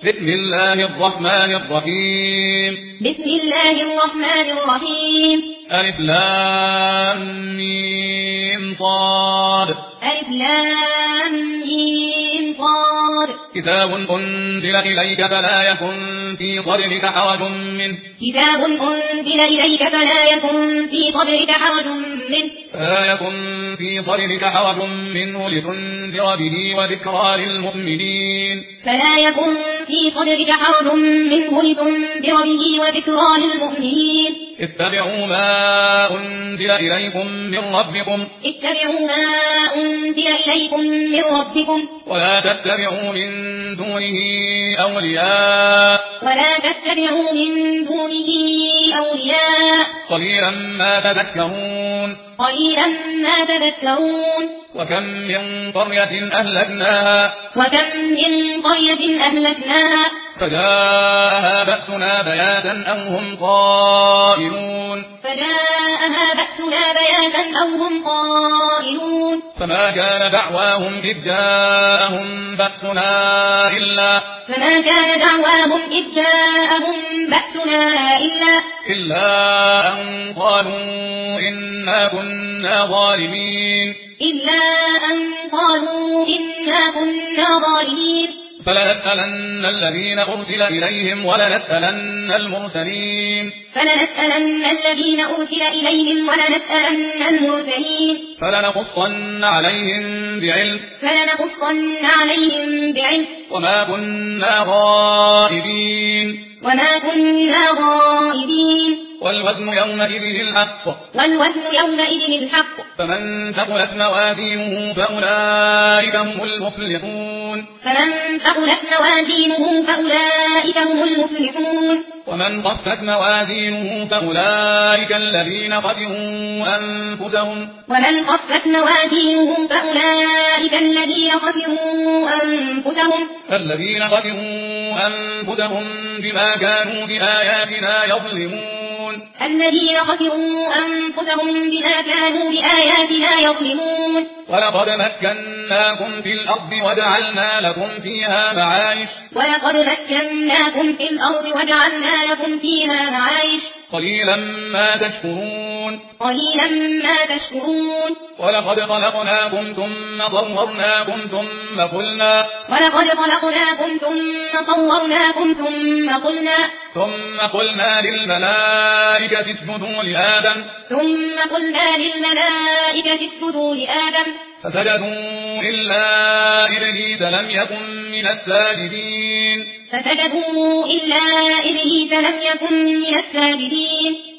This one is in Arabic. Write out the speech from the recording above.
بسم الله الرحمن الرحيم. بسم الله الرحمن الرحيم. ألف لام ميم صاد. ألف لام ميم صاد. كتاب أنزل إليك فلا يكن في صدرك حرج منه. كتاب أنزل إليك فلا يكن في صدرك حرج منه. فلا يكن في صدرك حرج منه لتنذر به وذكرى للمؤمنين. فلا يكن في صدرك حرج منه لتنذر به وذكرى للمؤمنين. اتبعوا ما أنزل إليكم من ربكم. اتبعوا ما أنزل إليكم من ربكم. ولا تتبعوا من دونه أولياء. ولا تتبعوا من دونه أولياء. قليلا ما تذكرون. قليلا ما تذكرون. وكم من قرية أهلكناها. وكم من قرية أهلكناها. فجاءها بأسنا بياتا أو هم قائلون. فجاءها بأسنا بياتا أو هم قائلون. فما كان دعواهم إذ جاءهم بأسنا إلا أن قالوا إنا كنا ظالمين. فلنسألن الذين أرسل إليهم ولنسألن المرسلين. فلنقصن عليهم بعلم. وما كنا غائبين. والوزن يومئذ الحق. فمن ثقلت موازينه فأولئك هم المفلحون. ومن خفت موازينه فأولئك الذين خسروا أنفسهم بما كانوا بآياتنا يظلمون. ولقد مكناكم في الأرض وجعلنا لكم فيها معايش. قليلا ما تشكرون. ولقد خلقناكم ثم قلنا للملائكة اسجدوا لآدم. فسجدوا إلا إبليس لم يكن من الساجدين.